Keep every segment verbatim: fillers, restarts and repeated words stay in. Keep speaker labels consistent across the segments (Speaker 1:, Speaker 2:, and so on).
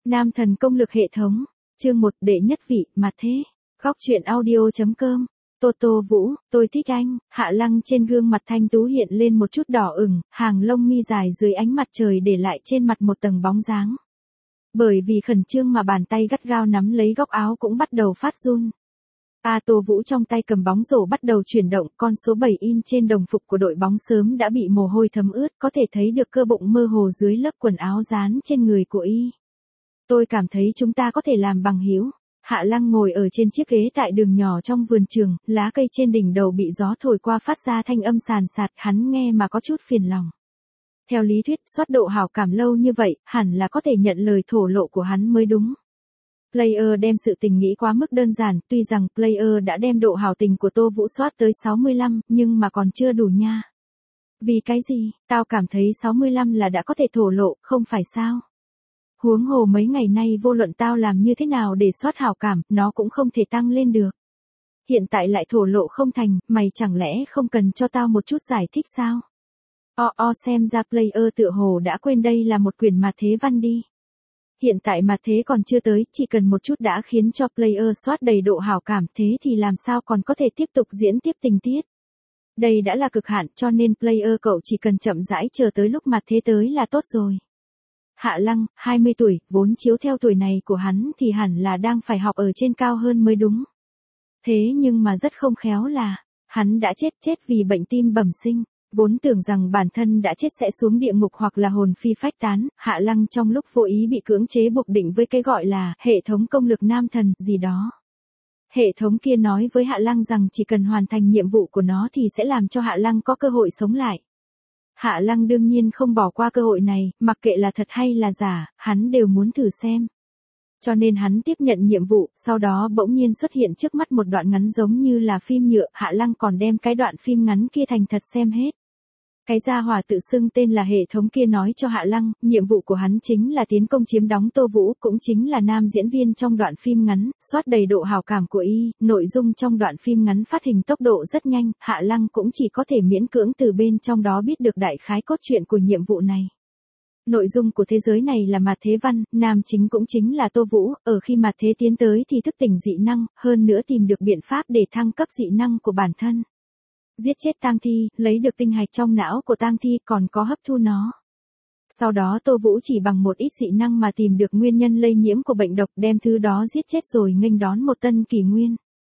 Speaker 1: Nam thần công lực hệ thống. Chương một đệ nhất vị, mặt thế. Góc truyện audio.com. Tô Tô Vũ, tôi thích anh. Hạ Lăng trên gương mặt thanh tú hiện lên một chút đỏ ửng, hàng lông mi dài dưới ánh mặt trời để lại trên mặt một tầng bóng dáng. Bởi vì khẩn trương mà bàn tay gắt gao nắm lấy góc áo cũng bắt đầu phát run. A Tô Vũ trong tay cầm bóng rổ bắt đầu chuyển động, con số bảy in trên đồng phục của đội bóng sớm đã bị mồ hôi thấm ướt, có thể thấy được cơ bụng mơ hồ dưới lớp quần áo dán trên người của y. Tôi cảm thấy chúng ta có thể làm bằng hữu. Hạ Lăng ngồi ở trên chiếc ghế tại đường nhỏ trong vườn trường, lá cây trên đỉnh đầu bị gió thổi qua phát ra thanh âm sàn sạt, hắn nghe mà có chút phiền lòng. Theo lý thuyết, soát độ hảo cảm lâu như vậy, hẳn là có thể nhận lời thổ lộ của hắn mới đúng. Player đem sự tình nghĩ quá mức đơn giản, tuy rằng Player đã đem độ hảo tình của Tô Vũ soát tới sáu mươi lăm, nhưng mà còn chưa đủ nha. Vì cái gì, tao cảm thấy sáu mươi lăm là đã có thể thổ lộ, không phải sao? Huống hồ mấy ngày nay vô luận tao làm như thế nào để soát hảo cảm, nó cũng không thể tăng lên được. Hiện tại lại thổ lộ không thành, mày chẳng lẽ không cần cho tao một chút giải thích sao? O o xem ra Player tựa hồ đã quên đây là một quyển mặt thế văn đi. Hiện tại mặt thế còn chưa tới, chỉ cần một chút đã khiến cho Player soát đầy độ hảo cảm, thế thì làm sao còn có thể tiếp tục diễn tiếp tình tiết. Đây đã là cực hạn, cho nên Player cậu chỉ cần chậm rãi chờ tới lúc mặt thế tới là tốt rồi. Hạ Lăng, hai mươi tuổi, vốn chiếu theo tuổi này của hắn thì hẳn là đang phải học ở trên cao hơn mới đúng. Thế nhưng mà rất không khéo là, hắn đã chết chết vì bệnh tim bẩm sinh. Vốn tưởng rằng bản thân đã chết sẽ xuống địa ngục hoặc là hồn phi phách tán, Hạ Lăng trong lúc vô ý bị cưỡng chế buộc định với cái gọi là hệ thống công lực nam thần gì đó. Hệ thống kia nói với Hạ Lăng rằng chỉ cần hoàn thành nhiệm vụ của nó thì sẽ làm cho Hạ Lăng có cơ hội sống lại. Hạ Lăng đương nhiên không bỏ qua cơ hội này, mặc kệ là thật hay là giả, hắn đều muốn thử xem. Cho nên hắn tiếp nhận nhiệm vụ, sau đó bỗng nhiên xuất hiện trước mắt một đoạn ngắn giống như là phim nhựa, Hạ Lăng còn đem cái đoạn phim ngắn kia thành thật xem hết. Cái gia hỏa tự xưng tên là hệ thống kia nói cho Hạ Lăng, nhiệm vụ của hắn chính là tiến công chiếm đóng Tô Vũ, cũng chính là nam diễn viên trong đoạn phim ngắn, soát đầy độ hảo cảm của y, nội dung trong đoạn phim ngắn phát hình tốc độ rất nhanh, Hạ Lăng cũng chỉ có thể miễn cưỡng từ bên trong đó biết được đại khái cốt truyện của nhiệm vụ này. Nội dung của thế giới này là mặt thế văn, nam chính cũng chính là Tô Vũ, ở khi mặt thế tiến tới thì thức tỉnh dị năng, hơn nữa tìm được biện pháp để thăng cấp dị năng của bản thân. Giết chết tang thi, lấy được tinh hạch trong não của tang thi còn có hấp thu nó. Sau đó Tô Vũ chỉ bằng một ít dị năng mà tìm được nguyên nhân lây nhiễm của bệnh độc, đem thứ đó giết chết rồi nghênh đón một tân kỷ nguyên.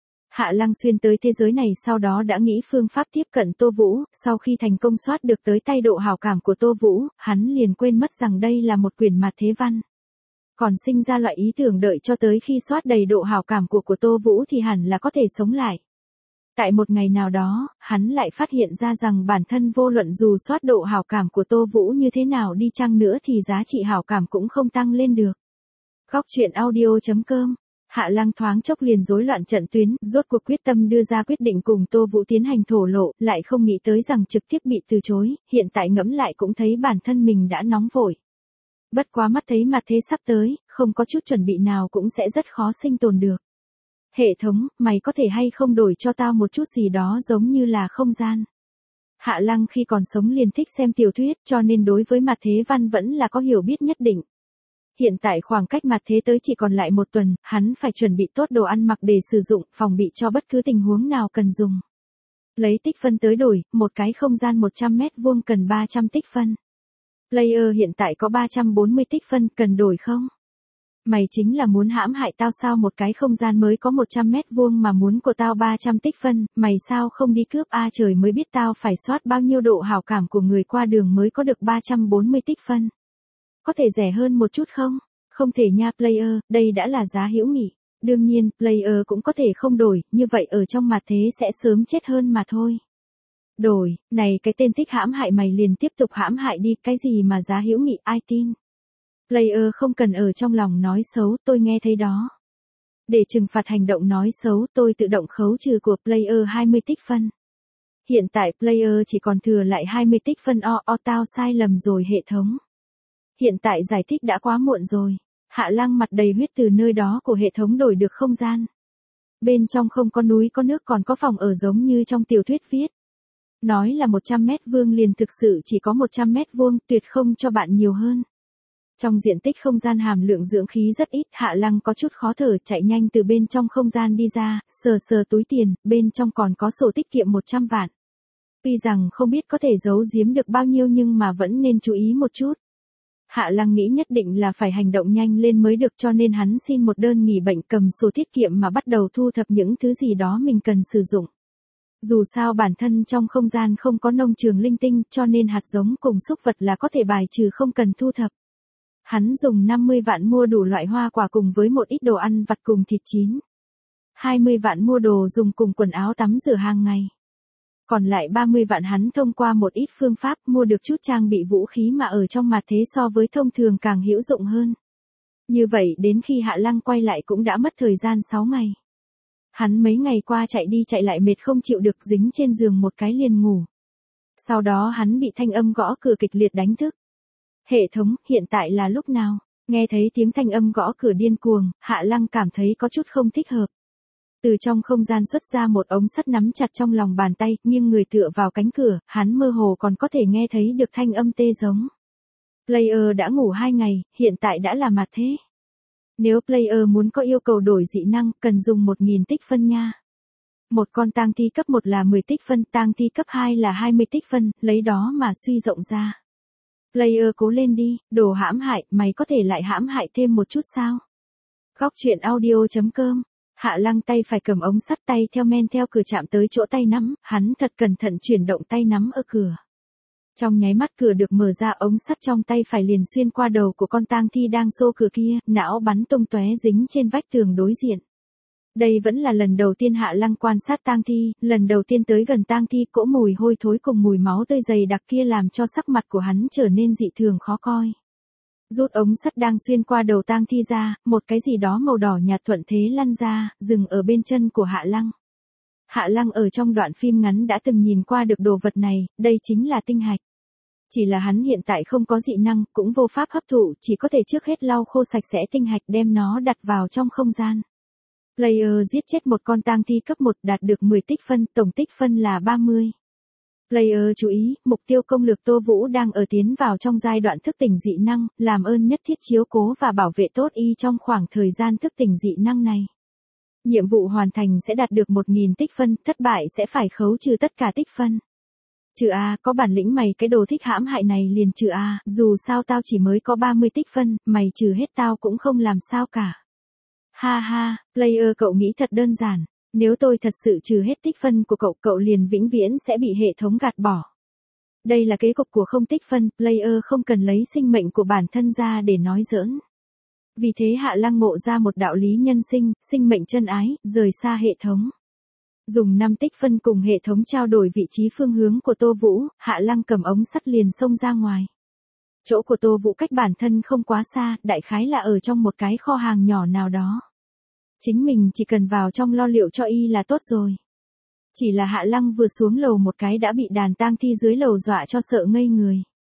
Speaker 1: Hạ Lăng xuyên tới thế giới này sau đó đã nghĩ phương pháp tiếp cận Tô Vũ, sau khi thành công soát được tới tay độ hảo cảm của Tô Vũ, hắn liền quên mất rằng đây là một quyển mặt thế văn. Còn sinh ra loại ý tưởng đợi cho tới khi soát đầy độ hảo cảm của của Tô Vũ thì hẳn là có thể sống lại. Tại một ngày nào đó, hắn lại phát hiện ra rằng bản thân vô luận dù soát độ hảo cảm của Tô Vũ như thế nào đi chăng nữa thì giá trị hảo cảm cũng không tăng lên được. Góc truyện audio.com. Hạ Lăng thoáng chốc liền rối loạn trận tuyến, rốt cuộc quyết tâm đưa ra quyết định cùng Tô Vũ tiến hành thổ lộ, lại không nghĩ tới rằng trực tiếp bị từ chối, hiện tại ngẫm lại cũng thấy bản thân mình đã nóng vội. Bất quá mắt thấy mặt thế sắp tới, không có chút chuẩn bị nào cũng sẽ rất khó sinh tồn được. Hệ thống, mày có thể hay không đổi cho tao một chút gì đó giống như là không gian. Hạ Lăng khi còn sống liền thích xem tiểu thuyết cho nên đối với mặt thế văn vẫn là có hiểu biết nhất định. Hiện tại khoảng cách mặt thế tới chỉ còn lại một tuần, hắn phải chuẩn bị tốt đồ ăn mặc để sử dụng, phòng bị cho bất cứ tình huống nào cần dùng. Lấy tích phân tới đổi, một cái không gian một trăm mét vuông cần ba trăm tích phân. Player hiện tại có ba trăm bốn mươi tích phân, cần đổi không? Mày chính là muốn hãm hại tao sao, một cái không gian mới có một trăm mét vuông mà muốn của tao ba trăm tích phân, mày sao không đi cướp a, trời mới biết tao phải soát bao nhiêu độ hảo cảm của người qua đường mới có được ba trăm bốn mươi tích phân. Có thể rẻ hơn một chút không? Không thể nha Player, đây đã là giá hữu nghị. Đương nhiên, Player cũng có thể không đổi, như vậy ở trong mặt thế sẽ sớm chết hơn mà thôi. Đổi, này cái tên thích hãm hại mày liền tiếp tục hãm hại đi, cái gì mà giá hữu nghị, ai tin? Player không cần ở trong lòng nói xấu, tôi nghe thấy đó. Để trừng phạt hành động nói xấu, tôi tự động khấu trừ của Player hai mươi tích phân. Hiện tại Player chỉ còn thừa lại hai mươi tích phân, o o tao sai lầm rồi hệ thống. Hiện tại giải thích đã quá muộn rồi. Hạ Lăng mặt đầy huyết từ nơi đó của hệ thống đổi được không gian. Bên trong không có núi có nước còn có phòng ở giống như trong tiểu thuyết viết. Nói là một trăm mét vuông liền thực sự chỉ có một trăm mét vuông, tuyệt không cho bạn nhiều hơn. Trong diện tích không gian hàm lượng dưỡng khí rất ít, Hạ Lăng có chút khó thở, chạy nhanh từ bên trong không gian đi ra, sờ sờ túi tiền, bên trong còn có sổ tiết kiệm một trăm vạn. Tuy rằng không biết có thể giấu giếm được bao nhiêu nhưng mà vẫn nên chú ý một chút. Hạ Lăng nghĩ nhất định là phải hành động nhanh lên mới được, cho nên hắn xin một đơn nghỉ bệnh, cầm sổ tiết kiệm mà bắt đầu thu thập những thứ gì đó mình cần sử dụng. Dù sao bản thân trong không gian không có nông trường linh tinh, cho nên hạt giống cùng súc vật là có thể bài trừ không cần thu thập. Hắn dùng năm mươi vạn mua đủ loại hoa quả cùng với một ít đồ ăn vặt cùng thịt chín. hai mươi vạn mua đồ dùng cùng quần áo tắm rửa hàng ngày. Còn lại ba mươi vạn hắn thông qua một ít phương pháp mua được chút trang bị vũ khí mà ở trong mặt thế so với thông thường càng hữu dụng hơn. Như vậy đến khi Hạ Lăng quay lại cũng đã mất thời gian sáu ngày. Hắn mấy ngày qua chạy đi chạy lại mệt không chịu được, dính trên giường một cái liền ngủ. Sau đó hắn bị thanh âm gõ cửa kịch liệt đánh thức. Hệ thống, hiện tại là lúc nào? Nghe thấy tiếng thanh âm gõ cửa điên cuồng, Hạ Lăng cảm thấy có chút không thích hợp. Từ trong không gian xuất ra một ống sắt nắm chặt trong lòng bàn tay, nghiêng người tựa vào cánh cửa, hắn mơ hồ còn có thể nghe thấy được thanh âm tê giống. Player đã ngủ hai ngày, hiện tại đã là mặt thế. Nếu player muốn có yêu cầu đổi dị năng, cần dùng một nghìn tích phân nha. Một con tang thi cấp một là mười tích phân, tang thi cấp hai là hai mươi tích phân, lấy đó mà suy rộng ra. Player cố lên đi, đồ hãm hại, mày có thể lại hãm hại thêm một chút sao? Góc truyện audio chấm com. Hạ Lăng tay phải cầm ống sắt, tay theo men theo cửa chạm tới chỗ tay nắm, hắn thật cẩn thận chuyển động tay nắm ở cửa. Trong nháy mắt cửa được mở ra, ống sắt trong tay phải liền xuyên qua đầu của con tang thi đang xô cửa kia, não bắn tung tóe dính trên vách tường đối diện. Đây vẫn là lần đầu tiên Hạ Lăng quan sát tang thi, lần đầu tiên tới gần tang thi, cỗ mùi hôi thối cùng mùi máu tươi dày đặc kia làm cho sắc mặt của hắn trở nên dị thường khó coi. Rút ống sắt đang xuyên qua đầu tang thi ra, một cái gì đó màu đỏ nhạt thuận thế lăn ra, dừng ở bên chân của Hạ Lăng. Hạ Lăng ở trong đoạn phim ngắn đã từng nhìn qua được đồ vật này, đây chính là tinh hạch. Chỉ là hắn hiện tại không có dị năng, cũng vô pháp hấp thụ, chỉ có thể trước hết lau khô sạch sẽ tinh hạch đem nó đặt vào trong không gian. Player giết chết một con tang thi cấp một đạt được mười tích phân, tổng tích phân là ba mươi. Player chú ý, mục tiêu công lược Tô Vũ đang ở tiến vào trong giai đoạn thức tỉnh dị năng, làm ơn nhất thiết chiếu cố và bảo vệ tốt y trong khoảng thời gian thức tỉnh dị năng này. Nhiệm vụ hoàn thành sẽ đạt được một nghìn tích phân, thất bại sẽ phải khấu trừ tất cả tích phân. Trừ A, có bản lĩnh mày cái đồ thích hãm hại này liền trừ A, dù sao tao chỉ mới có ba mươi tích phân, mày trừ hết tao cũng không làm sao cả. Ha ha, player cậu nghĩ thật đơn giản. Nếu tôi thật sự trừ hết tích phân của cậu, cậu liền vĩnh viễn sẽ bị hệ thống gạt bỏ. Đây là kế cục của không tích phân, player không cần lấy sinh mệnh của bản thân ra để nói giỡn. Vì thế Hạ Lăng ngộ ra một đạo lý nhân sinh, sinh mệnh chân ái, rời xa hệ thống. Dùng năm tích phân cùng hệ thống trao đổi vị trí phương hướng của Tô Vũ, Hạ Lăng cầm ống sắt liền xông ra ngoài. Chỗ của Tô Vũ cách bản thân không quá xa, đại khái là ở trong một cái kho hàng nhỏ nào đó. Chính mình chỉ cần vào trong lo liệu cho y là tốt rồi. Chỉ là Hạ Lăng vừa xuống lầu một cái đã bị đàn tang thi dưới lầu dọa cho sợ ngây người.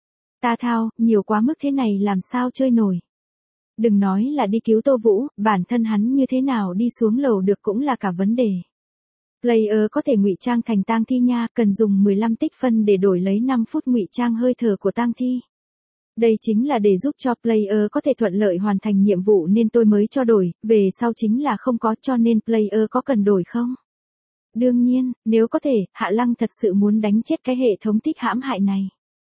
Speaker 1: Ta thao, nhiều quá mức thế này làm sao chơi nổi. Đừng nói là đi cứu Tô Vũ, bản thân hắn như thế nào đi xuống lầu được cũng là cả vấn đề. Player có thể ngụy trang thành tang thi nha, cần dùng mười lăm tích phân để đổi lấy năm phút ngụy trang hơi thở của tang thi. Đây chính là để giúp cho player có thể thuận lợi hoàn thành nhiệm vụ nên tôi mới cho đổi, về sau chính là không có, cho nên player có cần đổi không? Đương nhiên, nếu có thể, Hạ Lăng thật sự muốn đánh chết cái hệ thống thích hãm hại này.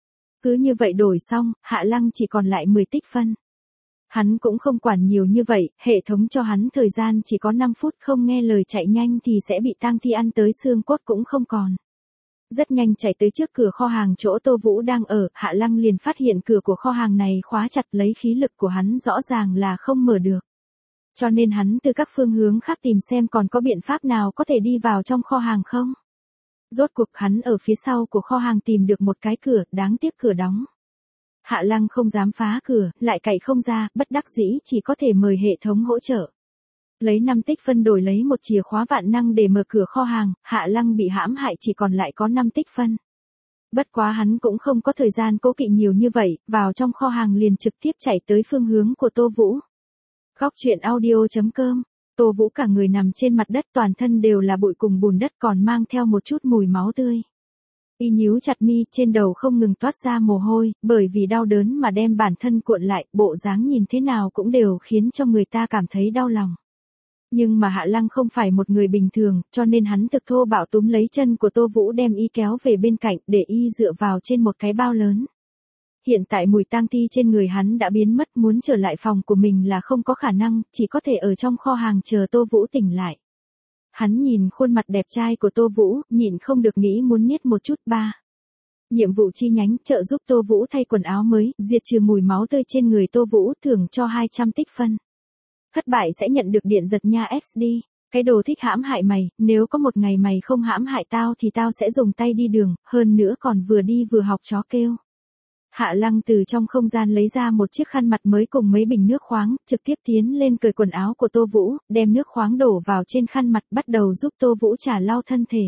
Speaker 1: Cứ như vậy đổi xong, Hạ Lăng chỉ còn lại mười tích phân. Hắn cũng không quản nhiều như vậy, hệ thống cho hắn thời gian chỉ có năm phút, không nghe lời chạy nhanh thì sẽ bị tang thi ăn tới xương cốt cũng không còn. Rất nhanh chạy tới trước cửa kho hàng chỗ Tô Vũ đang ở, Hạ Lăng liền phát hiện cửa của kho hàng này khóa chặt, lấy khí lực của hắn rõ ràng là không mở được. Cho nên hắn từ các phương hướng khác tìm xem còn có biện pháp nào có thể đi vào trong kho hàng không. Rốt cuộc hắn ở phía sau của kho hàng tìm được một cái cửa, đáng tiếc cửa đóng. Hạ Lăng không dám phá cửa, lại cậy không ra, bất đắc dĩ chỉ có thể mời hệ thống hỗ trợ. Lấy năm tích phân đổi lấy một chìa khóa vạn năng để mở cửa kho hàng, Hạ Lăng bị hãm hại chỉ còn lại có năm tích phân. Bất quá hắn cũng không có thời gian cố kỵ nhiều như vậy, vào trong kho hàng liền trực tiếp chạy tới phương hướng của Tô Vũ. Góc truyện audio chấm com. Tô Vũ cả người nằm trên mặt đất, toàn thân đều là bụi cùng bùn đất, còn mang theo một chút mùi máu tươi. Y nhíu chặt mi, trên đầu không ngừng toát ra mồ hôi, bởi vì đau đớn mà đem bản thân cuộn lại, bộ dáng nhìn thế nào cũng đều khiến cho người ta cảm thấy đau lòng. Nhưng mà Hạ Lăng không phải một người bình thường, cho nên hắn thực thô bạo túm lấy chân của Tô Vũ đem y kéo về bên cạnh để y dựa vào trên một cái bao lớn. Hiện tại mùi tang thi trên người hắn đã biến mất, muốn trở lại phòng của mình là không có khả năng, chỉ có thể ở trong kho hàng chờ Tô Vũ tỉnh lại. Hắn nhìn khuôn mặt đẹp trai của Tô Vũ, nhịn không được nghĩ muốn niết một chút. Ba. Nhiệm vụ chi nhánh, trợ giúp Tô Vũ thay quần áo mới, diệt trừ mùi máu tươi trên người Tô Vũ, thưởng cho hai trăm tích phân. Thất bại sẽ nhận được điện giật nha ét đê. Cái đồ thích hãm hại mày, nếu có một ngày mày không hãm hại tao thì tao sẽ dùng tay đi đường, hơn nữa còn vừa đi vừa học chó kêu. Hạ Lăng từ trong không gian lấy ra một chiếc khăn mặt mới cùng mấy bình nước khoáng, trực tiếp tiến lên cởi quần áo của Tô Vũ, đem nước khoáng đổ vào trên khăn mặt, bắt đầu giúp Tô Vũ trà lau thân thể.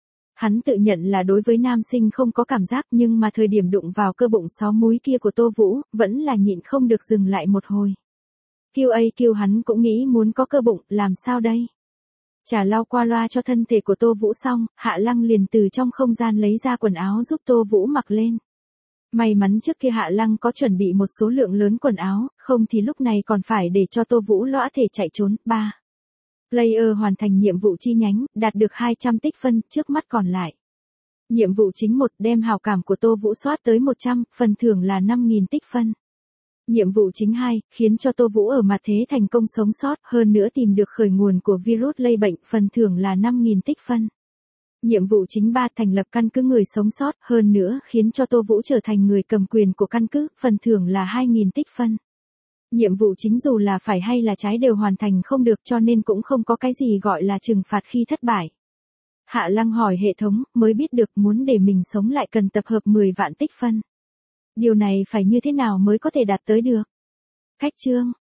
Speaker 1: Hắn tự nhận là đối với nam sinh không có cảm giác, nhưng mà thời điểm đụng vào cơ bụng sáu múi kia của Tô Vũ, vẫn là nhịn không được dừng lại một hồi. Kiêu ấy kiêu hắn cũng nghĩ muốn có cơ bụng, làm sao đây? Trà lau qua loa cho thân thể của Tô Vũ xong, Hạ Lăng liền từ trong không gian lấy ra quần áo giúp Tô Vũ mặc lên. May mắn trước kia Hạ Lăng có chuẩn bị một số lượng lớn quần áo, không thì lúc này còn phải để cho Tô Vũ lõa thể chạy trốn. Ba. Player hoàn thành nhiệm vụ chi nhánh, đạt được hai trăm tích phân, trước mắt còn lại. Nhiệm vụ chính một, đem hào cảm của Tô Vũ soát tới một trăm, phần thưởng là năm nghìn tích phân. Nhiệm vụ chính hai, khiến cho Tô Vũ ở mặt thế thành công sống sót, hơn nữa tìm được khởi nguồn của virus lây bệnh, phần thưởng là năm nghìn tích phân. Nhiệm vụ chính ba, thành lập căn cứ người sống sót, hơn nữa khiến cho Tô Vũ trở thành người cầm quyền của căn cứ, phần thưởng là hai nghìn tích phân. Nhiệm vụ chính dù là phải hay là trái đều hoàn thành không được, cho nên cũng không có cái gì gọi là trừng phạt khi thất bại. Hạ Lăng hỏi hệ thống, mới biết được muốn để mình sống lại cần tập hợp mười vạn tích phân. Điều này phải như thế nào mới có thể đạt tới được? Cách chương